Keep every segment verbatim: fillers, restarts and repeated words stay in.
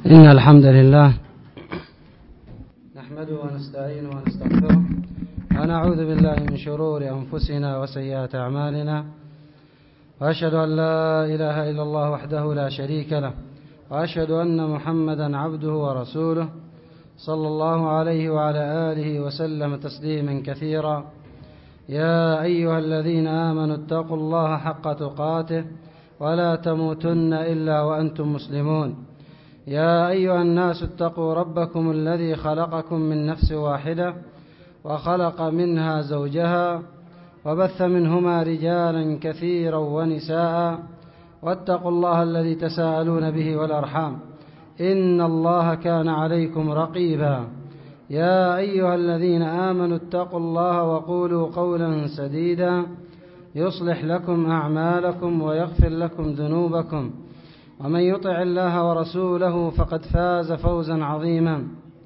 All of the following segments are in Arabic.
إن الحمد لله نحمده ونستعينه ونستغفره ونعوذ بالله من شرور أنفسنا وسيئات أعمالنا، وأشهد أن لا إله إلا الله وحده لا شريك له، وأشهد أن محمدا عبده ورسوله صلى الله عليه وعلى آله وسلم تسليما كثيرا. يا أيها الذين آمنوا اتقوا الله حق تقاته ولا تموتن إلا وأنتم مسلمون. يا أيها الناس اتقوا ربكم الذي خلقكم من نفس واحدة وخلق منها زوجها وبث منهما رجالا كثيرا ونساء، واتقوا الله الذي تساءلون به والأرحام إن الله كان عليكم رقيبا. يا أيها الذين آمنوا اتقوا الله وقولوا قولا سديدا يصلح لكم أعمالكم ويغفر لكم ذنوبكم، ومن يطع الله ورسوله فقد فاز فوزا عظيما.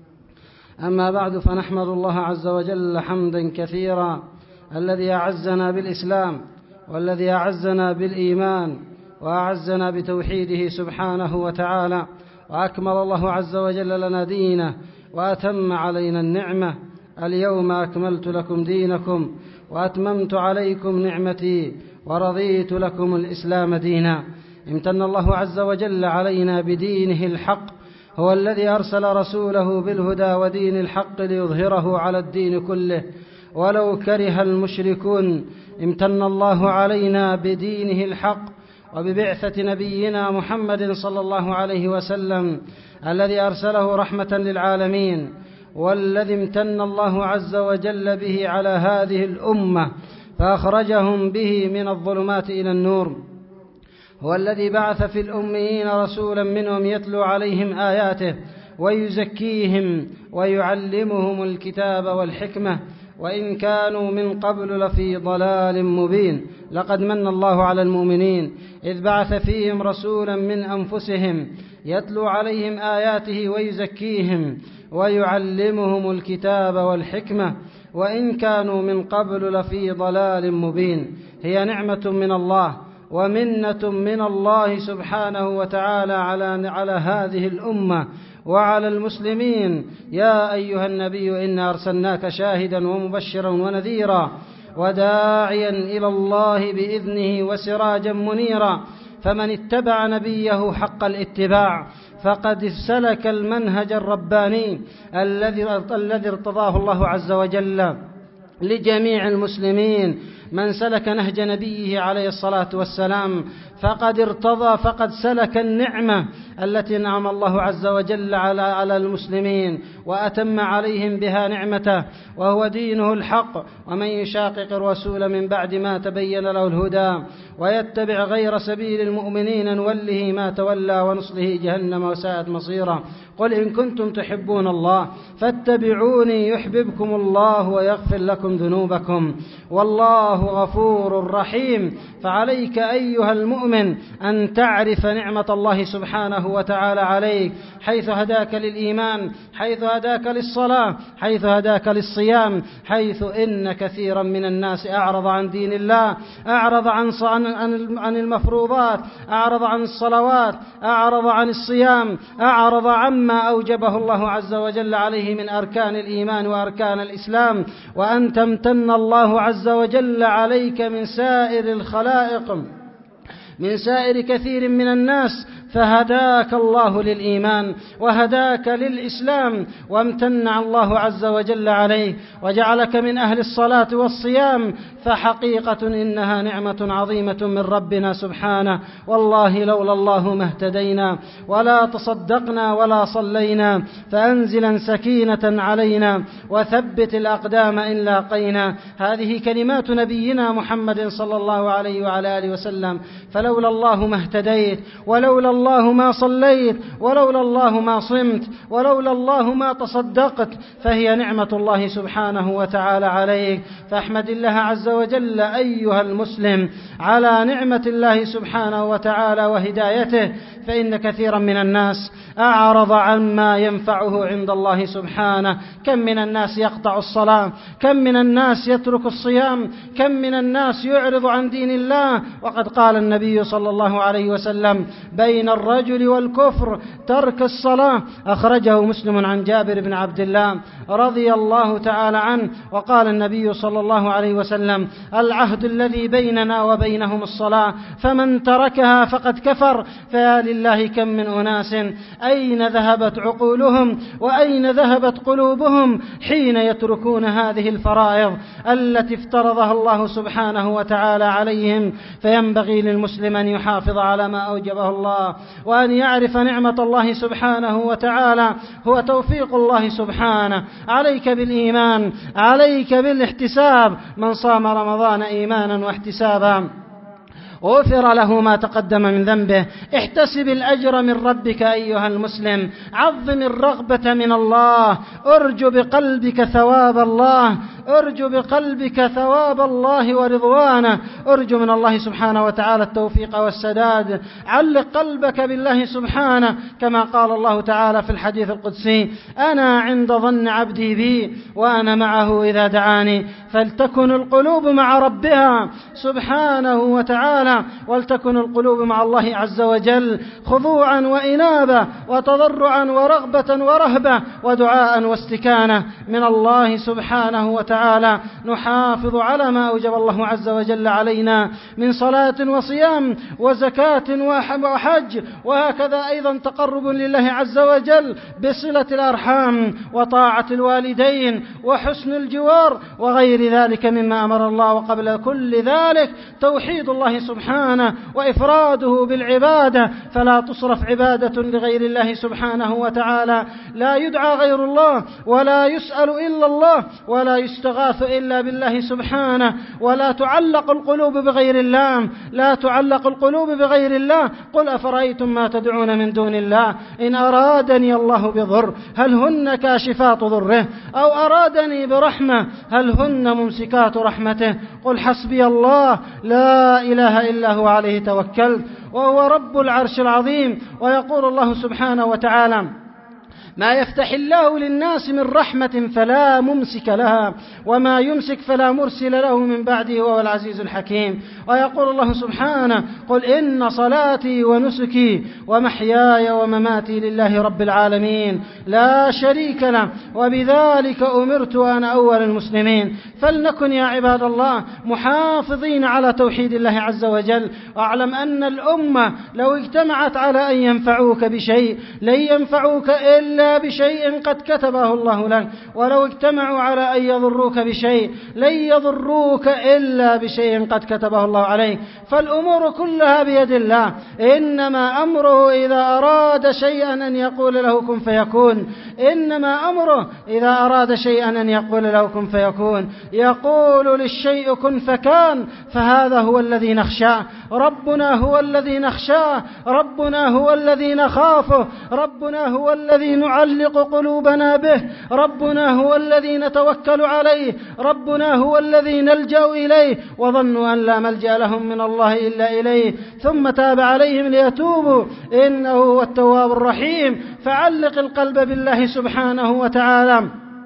أما بعد، فنحمد الله عز وجل حمدا كثيرا الذي أعزنا بالإسلام، والذي أعزنا بالإيمان، وأعزنا بتوحيده سبحانه وتعالى، وأكمل الله عز وجل لنا دينه وأتم علينا النعمة. اليوم أكملت لكم دينكم وأتممت عليكم نعمتي ورضيت لكم الإسلام دينا. امتن الله عز وجل علينا بدينه الحق، هو الذي أرسل رسوله بالهدى ودين الحق ليظهره على الدين كله ولو كره المشركون. امتن الله علينا بدينه الحق وببعثة نبينا محمد صلى الله عليه وسلم الذي أرسله رحمة للعالمين، والذي امتن الله عز وجل به على هذه الأمة فأخرجهم به من الظلمات إلى النور. هو الذي بعث في الأميين رسولا منهم يتلو عليهم آياته ويزكيهم ويعلمهم الكتاب والحكمة، وإن كانوا من قبل لفي ضلال مبين. لقد من الله على المؤمنين إذ بعث فيهم رسولا من أنفسهم يتلو عليهم آياته ويزكيهم ويعلمهم الكتاب والحكمة، وإن كانوا من قبل لفي ضلال مبين. هي نعمة من الله ومنة من الله سبحانه وتعالى على على هذه الأمة وعلى المسلمين. يا أيها النبي إنا أرسلناك شاهدا ومبشرا ونذيرا وداعيا إلى الله بإذنه وسراجا منيرا، فمن اتبع نبيه حق الاتباع فقد سلك المنهج الرباني الذي الذي ارتضاه الله عز وجل لجميع المسلمين. من سلك نهج نبيه عليه الصلاة والسلام فقد ارتضى فقد سلك النعمة التي نعم الله عز وجل على على المسلمين وأتم عليهم بها نعمته، وهو دينه الحق. ومن يشاقق الرسول من بعد ما تبين له الهدى ويتبع غير سبيل المؤمنين نوله ما تولى ونصله جهنم وساءت مصيرا. قل إن كنتم تحبون الله فاتبعوني يحببكم الله ويغفر لكم ذنوبكم والله غفور رحيم. فعليك أيها المؤمن أن تعرف نعمة الله سبحانه وتعالى عليك، حيث هداك للإيمان، حيث هداك للصلاة، حيث هداك للصيام، حيث إن كثيرا من الناس أعرض عن دين الله، أعرض عن عن المفروضات، أعرض عن الصلوات، أعرض عن الصيام، أعرض عما أوجبه الله عز وجل عليه من أركان الإيمان وأركان الإسلام. وأنت امتن الله عز وجل عليك من سائر الخلائق، من سائر كثير من الناس، فهداك الله للإيمان وهداك للإسلام، وامتن الله عز وجل عليك وجعلك من أهل الصلاة والصيام، فحقيقة إنها نعمة عظيمة من ربنا سبحانه. والله لولا الله ما اهتدينا ولا تصدقنا ولا صلينا، فأنزلا سكينة علينا وثبت الأقدام إن لاقينا. هذه كلمات نبينا محمد صلى الله عليه وعلى آله وسلم. فلولا الله ما اهتديت، ولولا الله ما صليت، ولولا الله ما صمت، ولولا الله ما تصدقت، فهي نعمة الله سبحانه وتعالى عليك. فاحمد الله عز وجل أيها المسلم على نعمة الله سبحانه وتعالى وهدايته، فإن كثيرا من الناس أعرض عما ينفعه عند الله سبحانه. كم من الناس يقطع الصلاة، كم من الناس يترك الصيام، كم من الناس يعرض عن دين الله. وقد قال النبي صلى الله عليه وسلم: بين الرجل والكفر ترك الصلاة. أخرجه مسلم عن جابر بن عبد الله رضي الله تعالى عنه. وقال النبي صلى الله عليه وسلم: العهد الذي بيننا وبينهم الصلاة، فمن تركها فقد كفر. فيا لله كم من أناس أين ذهبت عقولهم وأين ذهبت قلوبهم حين يتركون هذه الفرائض التي افترضها الله سبحانه وتعالى عليهم. فينبغي للمسلم أن يحافظ على ما أوجبه الله، وأن يعرف نعمة الله سبحانه وتعالى هو توفيق الله سبحانه. عليك بالإيمان، عليك بالاحتساب. من صام رمضان إيمانا واحتسابا غفر له ما تقدم من ذنبه. احتسب الأجر من ربك أيها المسلم، عظم الرغبة من الله، ارجو بقلبك ثواب الله، ارجو بقلبك ثواب الله ورضوانه، ارجو من الله سبحانه وتعالى التوفيق والسداد. علق قلبك بالله سبحانه، كما قال الله تعالى في الحديث القدسي: أنا عند ظن عبدي بي وأنا معه إذا دعاني. فلتكن القلوب مع ربها سبحانه وتعالى، ولتكن القلوب مع الله عز وجل خضوعا وإنابة وتضرعا ورغبة ورهبة ودعاء واستكانة من الله سبحانه وتعالى. نحافظ على ما أوجب الله عز وجل علينا من صلاة وصيام وزكاة وحج، وهكذا أيضا تقرب لله عز وجل بصلة الأرحام وطاعة الوالدين وحسن الجوار وغير ذلك مما أمر الله. وقبل كل ذلك توحيد الله سبحانه وإفراده بالعبادة، فلا تصرف عبادة لغير الله سبحانه وتعالى. لا يدعى غير الله، ولا يسأل إلا الله، ولا يستغاث إلا بالله سبحانه. ولا تعلق القلوب بغير الله، لا تعلق القلوب بغير الله. قل أفرأيتم ما تدعون من دون الله إن أرادني الله بضر هل هن كاشفات ضره أو أرادني برحمة هل هن ممسكات رحمته. قل حسبي الله لا إله إلا هو عليه توكلت وهو رب العرش العظيم. ويقول الله سبحانه وتعالى: ما يفتح الله للناس من رحمة فلا ممسك لها وما يمسك فلا مرسل له من بعده وهو العزيز الحكيم. ويقول الله سبحانه: قل إن صلاتي ونسكي ومحياي ومماتي لله رب العالمين لا شريك له وبذلك أمرت وأنا أول المسلمين. فلنكن يا عباد الله محافظين على توحيد الله عز وجل. واعلم أن الأمة لو اجتمعت على أن ينفعوك بشيء لن ينفعوك إلا بشيء قد كتبه الله لك، ولو اجتمعوا على أن يضروك بشيء لن يضروك إلا بشيء قد كتبه الله عليك. فالأمور كلها بيد الله، إنما أمره إذا أراد شيئا أن يقول له كن فيكون، إنما أمره إذا أراد شيئا أن يقول له كن فيكون. يقول للشيء كن فكان، فهذا هو الذي نخشاه. ربنا هو الذي نخشاه، ربنا هو الذي نخافه، ربنا هو الذي نعلق قلوبنا به، ربنا هو الذي نتوكل عليه، ربنا هو الذي نلجأ إليه. وظنوا أن لا ملجأ لهم من الله إلا إليه ثم تاب عليهم ليتوبوا إنه هو التواب الرحيم. فعلق القلب بالله سبحانه وتعالى،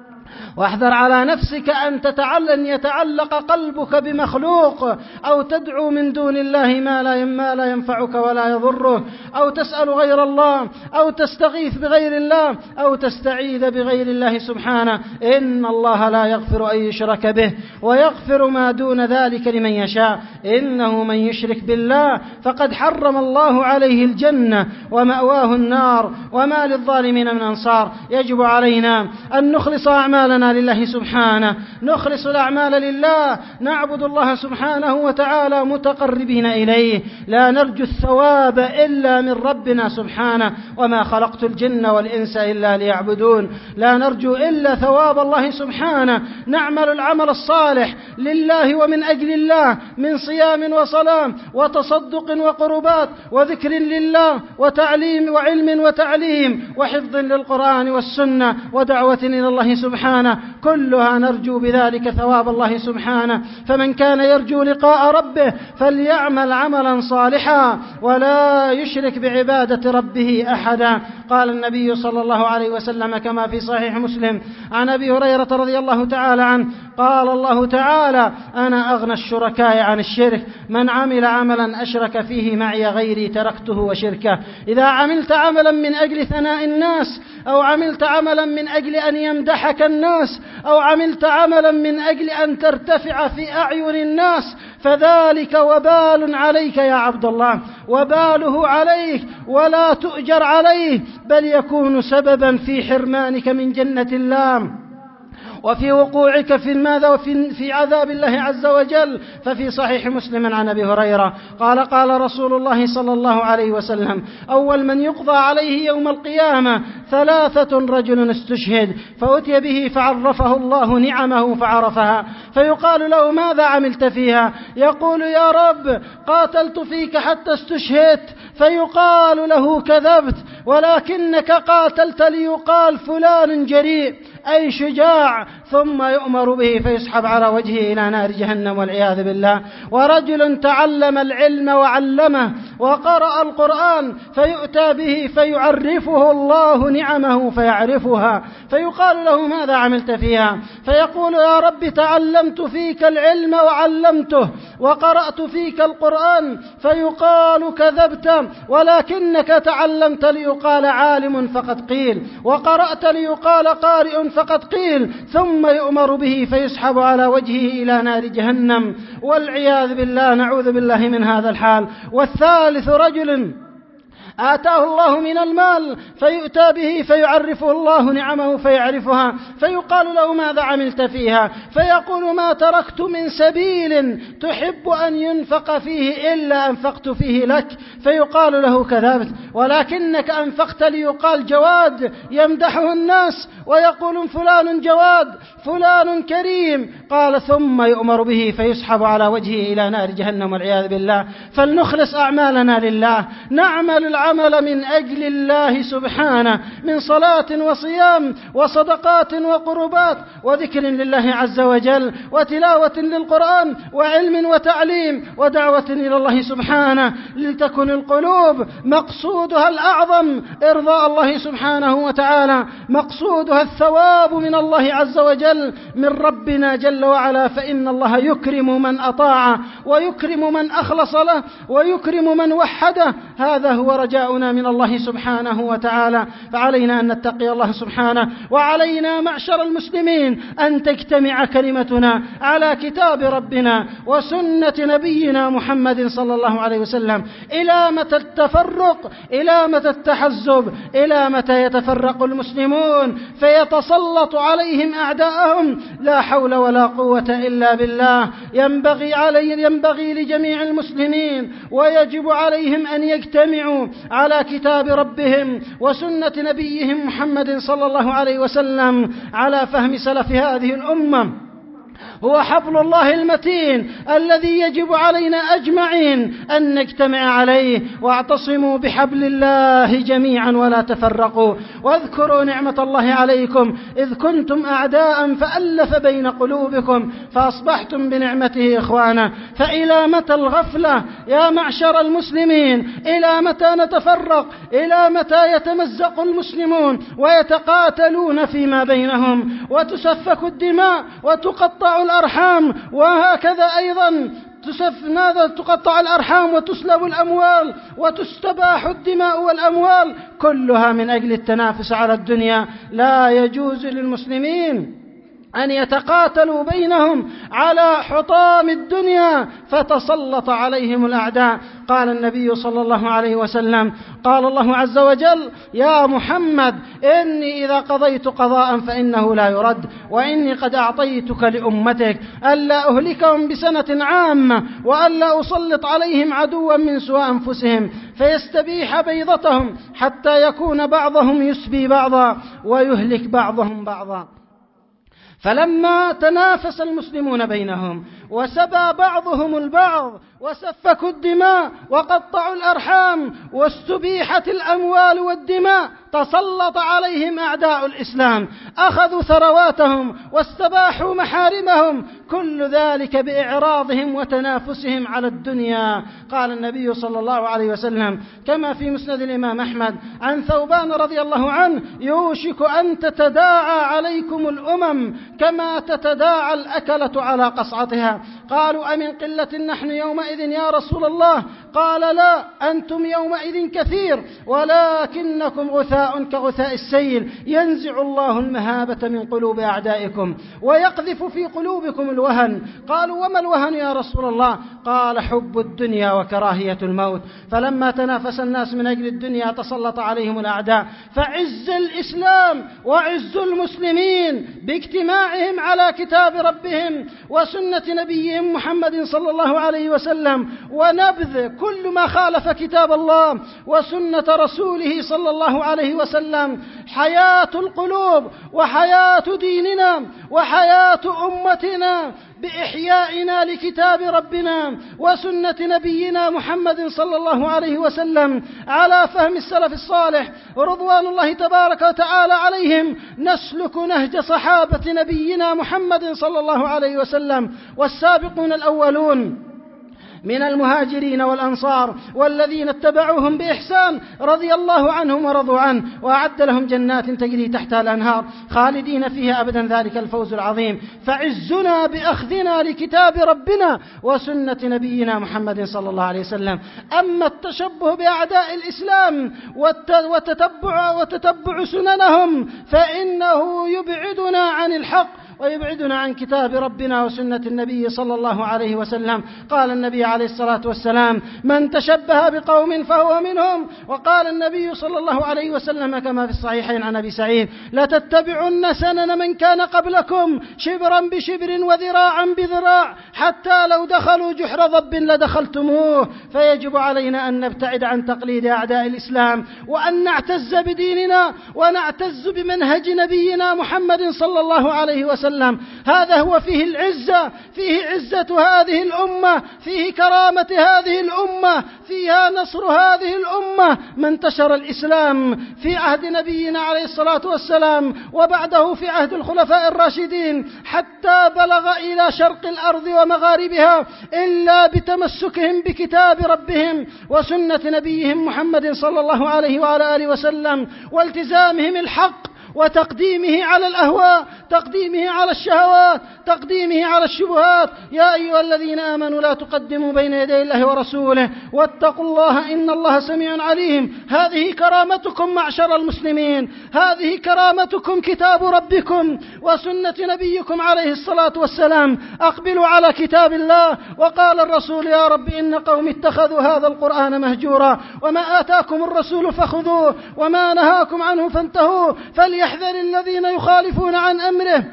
واحذر على نفسك أن تتعلن يتعلق قلبك بمخلوق أو تدعو من دون الله ما لا ما لا ينفعك ولا يضره، أو تسأل غير الله، أو تستغيث بغير الله، أو تستعيذ بغير الله سبحانه. إن الله لا يغفر أن يشرك به ويغفر ما دون ذلك لمن يشاء. إنه من يشرك بالله فقد حرم الله عليه الجنة ومأواه النار وما للظالمين من أنصار. يجب علينا أن نخلص أعمالنا لله سبحانه، نخلص الأعمال لله، نعبد الله سبحانه وتعالى متقربين إليه، لا نرجو الثواب إلا من ربنا سبحانه. وما خلقت الجن والإنس إلا ليعبدون. لا نرجو إلا ثواب الله سبحانه. نعمل العمل الصالح لله ومن أجل الله من صيام وصلاة وتصدق وقربات وذكر لله وتعليم وعلم وتعليم وحفظ للقرآن والسنة ودعوة إلى الله سبحانه، كلها نرجو بذلك ثواب الله سبحانه. فمن كان يرجو لقاء ربه فليعمل عملا صالحا ولا يشرك بعبادة ربه أحدا. قال النبي صلى الله عليه وسلم كما في صحيح مسلم عن أبي هريرة رضي الله تعالى عنه قال الله تعالى: أنا أغنى الشركاء عن الشرك، من عمل عملا أشرك فيه معي غيري تركته وشركه. إذا عملت عملا من أجل ثناء الناس، أو عملت عملا من أجل أن يمدحك الناس، أو عملت عملا من أجل أن ترتفع في أعين الناس، فذلك وبال عليك يا عبد الله، وباله عليك ولا تؤجر عليه، بل يكون سببا في حرمانك من جنة الله وفي وقوعك في ماذا وفي في عذاب الله عز وجل. ففي صحيح مسلم عن أبي هريرة قال: قال رسول الله صلى الله عليه وسلم: أول من يقضى عليه يوم القيامة ثلاثة: رجل استشهد فأتي به فعرفه الله نعمه فعرفها، فيقال له: ماذا عملت فيها؟ يقول: يا رب قاتلت فيك حتى استشهدت. فيقال له: كذبت، ولكنك قاتلت ليقال فلان جريء، أي شجاع. ثم يؤمر به فيسحب على وجهه إلى نار جهنم والعياذ بالله. ورجل تعلم العلم وعلمه وقرأ القرآن فيؤتى به فيعرفه الله نعمه فيعرفها، فيقال له: ماذا عملت فيها؟ فيقول: يا رب تعلمت فيك العلم وعلمته وقرأت فيك القرآن. فيقال: كذبت، ولكنك تعلمت ليقال عالم فقد قيل، وقرأت ليقال قارئ فقد قيل. ثم يؤمر به فيسحب على وجهه إلى نار جهنم والعياذ بالله، نعوذ بالله من هذا الحال. والثالث: رجل آتاه الله من المال فيؤتى به فيعرفه الله نعمه فيعرفها، فيقال له: ماذا عملت فيها؟ فيقول: ما تركت من سبيل تحب أن ينفق فيه إلا أنفقت فيه لك. فيقال له: كذبت، ولكنك أنفقت ليقال جواد يمدحه الناس ويقول فلان جواد فلان كريم. قال: ثم يؤمر به فيسحب على وجهه إلى نار جهنم والعياذ بالله. فلنخلص أعمالنا لله، نعمل العمل من أجل الله سبحانه من صلاة وصيام وصدقات وقربات وذكر لله عز وجل وتلاوة للقرآن وعلم وتعليم ودعوة إلى الله سبحانه، لتكن القلوب مقصودها الأعظم إرضاء الله سبحانه وتعالى، مقصودها الثواب من الله عز وجل من ربنا جل وعلا. فإن الله يكرم من أطاع ويكرم من أخلص له ويكرم من وحده، هذا هو رجاؤنا من الله سبحانه وتعالى. فعلينا أن نتقي الله سبحانه، وعلينا معشر المسلمين أن تجتمع كلمتنا على كتاب ربنا وسنة نبينا محمد صلى الله عليه وسلم. إلى متى التفرق؟ إلى متى التحزب؟ إلى متى يتفرق المسلمون فيتسلط عليهم أعداءهم؟ لا حول ولا قوة إلا بالله. ينبغي علي ينبغي لجميع المسلمين ويجب عليهم أن يجتمعوا على كتاب ربهم وسنة نبيهم محمد صلى الله عليه وسلم على فهم سلف هذه الأمة. هو حبل الله المتين الذي يجب علينا أجمعين أن نجتمع عليه. واعتصموا بحبل الله جميعا ولا تفرقوا، واذكروا نعمة الله عليكم إذ كنتم أعداء فألف بين قلوبكم فأصبحتم بنعمته إخوانا. فإلى متى الغفلة يا معشر المسلمين؟ إلى متى نتفرق؟ إلى متى يتمزق المسلمون ويتقاتلون فيما بينهم وتسفك الدماء وتقطع الأرحام؟ وهكذا أيضا ماذا تقطع الأرحام وتسلب الأموال وتستباح الدماء والأموال، كلها من أجل التنافس على الدنيا. لا يجوز للمسلمين أن يتقاتلوا بينهم على حطام الدنيا فتسلط عليهم الأعداء. قال النبي صلى الله عليه وسلم: قال الله عز وجل: يا محمد إني إذا قضيت قضاء فإنه لا يرد، وإني قد أعطيتك لأمتك ألا أهلكهم بسنة عامة وألا أسلط عليهم عدوا من سوى أنفسهم فيستبيح بيضتهم حتى يكون بعضهم يسبي بعضا ويهلك بعضهم بعضا. فلما تنافس المسلمون بينهم وسبى بعضهم البعض وسفكوا الدماء وقطعوا الأرحام واستبيحت الأموال والدماء، تسلط عليهم أعداء الإسلام، أخذوا ثرواتهم واستباحوا محارمهم، كل ذلك بإعراضهم وتنافسهم على الدنيا. قال النبي صلى الله عليه وسلم كما في مسند الإمام أحمد عن ثوبان رضي الله عنه: يوشك أن تتداعى عليكم الأمم كما تتداعى الأكلة على قصعتها. قالوا: أمن قلة نحن يومئذ يا رسول الله؟ قال: لا، أنتم يومئذ كثير ولكنكم غثاء كغثاء السيل، ينزع الله المهابة من قلوب أعدائكم ويقذف في قلوبكم الوهن. قالوا: وما الوهن يا رسول الله؟ قال: حب الدنيا وكراهية الموت. فلما تنافس الناس من أجل الدنيا تسلط عليهم الأعداء، فعز الإسلام وعز المسلمين باجتماعهم على كتاب ربهم وسنة نبيهم محمد صلى الله عليه وسلم، ونبذ كل ما خالف كتاب الله وسنة رسوله صلى الله عليه وسلم. حياة القلوب وحياة ديننا وحياة أمتنا بإحيائنا لكتاب ربنا وسنة نبينا محمد صلى الله عليه وسلم على فهم السلف الصالح رضوان الله تبارك وتعالى عليهم، نسلك نهج صحابة نبينا محمد صلى الله عليه وسلم والسابقون الأولون من المهاجرين والأنصار والذين اتبعوهم بإحسان رضي الله عنهم ورضوا عنه، وأعد لهم جنات تجري تحتها الأنهار خالدين فيها أبدا، ذلك الفوز العظيم. فعزنا بأخذنا لكتاب ربنا وسنة نبينا محمد صلى الله عليه وسلم. أما التشبه بأعداء الإسلام وتتبع, وتتبع سننهم فإنه يبعدنا عن الحق ويبعدنا عن كتاب ربنا وسنة النبي صلى الله عليه وسلم. قال النبي عليه الصلاة والسلام: من تشبه بقوم فهو منهم. وقال النبي صلى الله عليه وسلم كما في الصحيحين عن أبي سعيد: لتتبعن سنن من كان قبلكم شبرا بشبر وذراعا بذراع حتى لو دخلوا جحر ضب لدخلتموه. فيجب علينا أن نبتعد عن تقليد أعداء الإسلام وأن نعتز بديننا ونعتز بمنهج نبينا محمد صلى الله عليه وسلم. هذا هو فيه العزة، فيه عزة هذه الأمة، فيه كرامة هذه الأمة، فيها نصر هذه الأمة. ما انتشر الإسلام في عهد نبينا عليه الصلاة والسلام وبعده في عهد الخلفاء الراشدين حتى بلغ إلى شرق الأرض ومغاربها إلا بتمسكهم بكتاب ربهم وسنة نبيهم محمد صلى الله عليه وعلى آله وسلم والتزامهم الحق وتقديمه على الأهواء، تقديمه على الشهوات، تقديمه على الشبهات. يا أيها الذين آمنوا لا تقدموا بين يدي الله ورسوله واتقوا الله إن الله سميع عليم. هذه كرامتكم معشر المسلمين، هذه كرامتكم كتاب ربكم وسنة نبيكم عليه الصلاة والسلام. أقبلوا على كتاب الله. وقال الرسول: يا رب إن قوم اتخذوا هذا القرآن مهجورا، وما آتاكم الرسول فخذوه وما نهاكم عنه فانتهوا، فليحذر الذين يخالفون عن أمره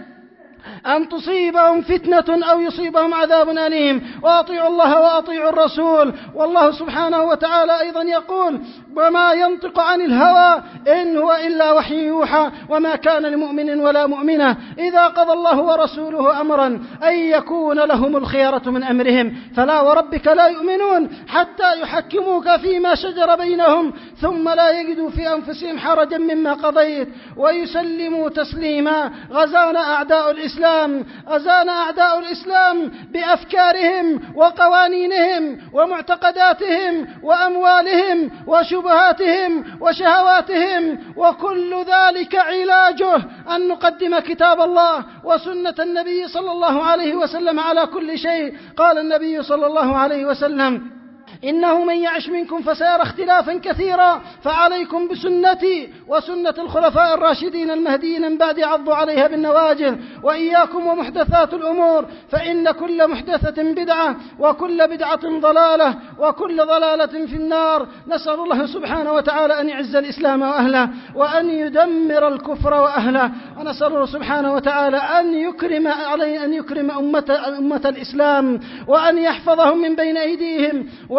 أن تصيبهم فتنة أو يصيبهم عذاب أليم. وأطيعوا الله وأطيعوا الرسول. والله سبحانه وتعالى أيضا يقول: وما ينطق عن الهوى إن هو إلا وحي يوحى وما كان لمؤمن ولا مؤمنة إذا قضى الله ورسوله أمرا أن يكون لهم الخيرة من أمرهم فلا وربك لا يؤمنون حتى يحكموك فيما شجر بينهم ثم لا يجدوا في أنفسهم حرجا مما قضيت ويسلموا تسليما. غزانا أعداء الإسلام غزانا أعداء الإسلام بأفكارهم وقوانينهم ومعتقداتهم وأموالهم وشبهاتهم وشهواتهم، وكل ذلك علاجه أن نقدم كتاب الله وسنة النبي صلى الله عليه وسلم على كل شيء. قال النبي صلى الله عليه وسلم: إنه من يعش منكم فسيرى اختلافا كثيرا فعليكم بسنتي وسنة الخلفاء الراشدين المهديين من بعد عضوا عليها بالنواجذ وإياكم ومحدثات الأمور فإن كل محدثة بدعة وكل بدعة ضلالة وكل ضلالة في النار. نسأل الله سبحانه وتعالى أن يعز الإسلام وأهله وأن يدمر الكفر وأهله، ونسأل الله سبحانه وتعالى أن يكرم علي أن يكرم أمة, أمة الإسلام وأن يحفظهم من بين أيديهم ومن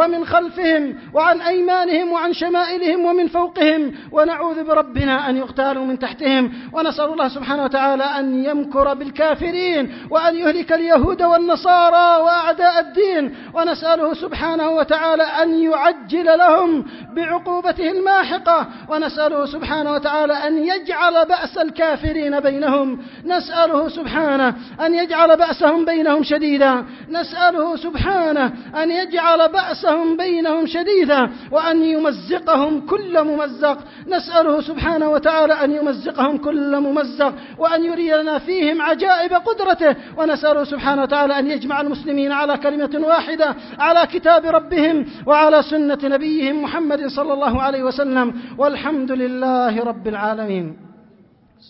ومن خلفهم وعن أيمانهم وعن شمائلهم ومن فوقهم، ونعوذ بربنا أن يغتالوا من تحتهم. ونسأل الله سبحانه وتعالى أن يمكر بالكافرين وأن يهلك اليهود والنصارى وأعداء الدين، ونسأله سبحانه وتعالى أن يعجل لهم بعقوبته الماحقة، ونسأله سبحانه وتعالى أن يجعل بأس الكافرين بينهم، نسأله سبحانه أن يجعل بأسهم بينهم شديدا، نسأله سبحانه أن يجعل بأسهم بينهم شديدا وأن يمزقهم كل ممزق، نسأله سبحانه وتعالى أن يمزقهم كل ممزق وأن يرينا فيهم عجائب قدرته، ونسأله سبحانه وتعالى أن يجمع المسلمين على كلمة واحدة على كتاب ربهم وعلى سنة نبيهم محمد صلى الله عليه وسلم، والحمد لله رب العالمين.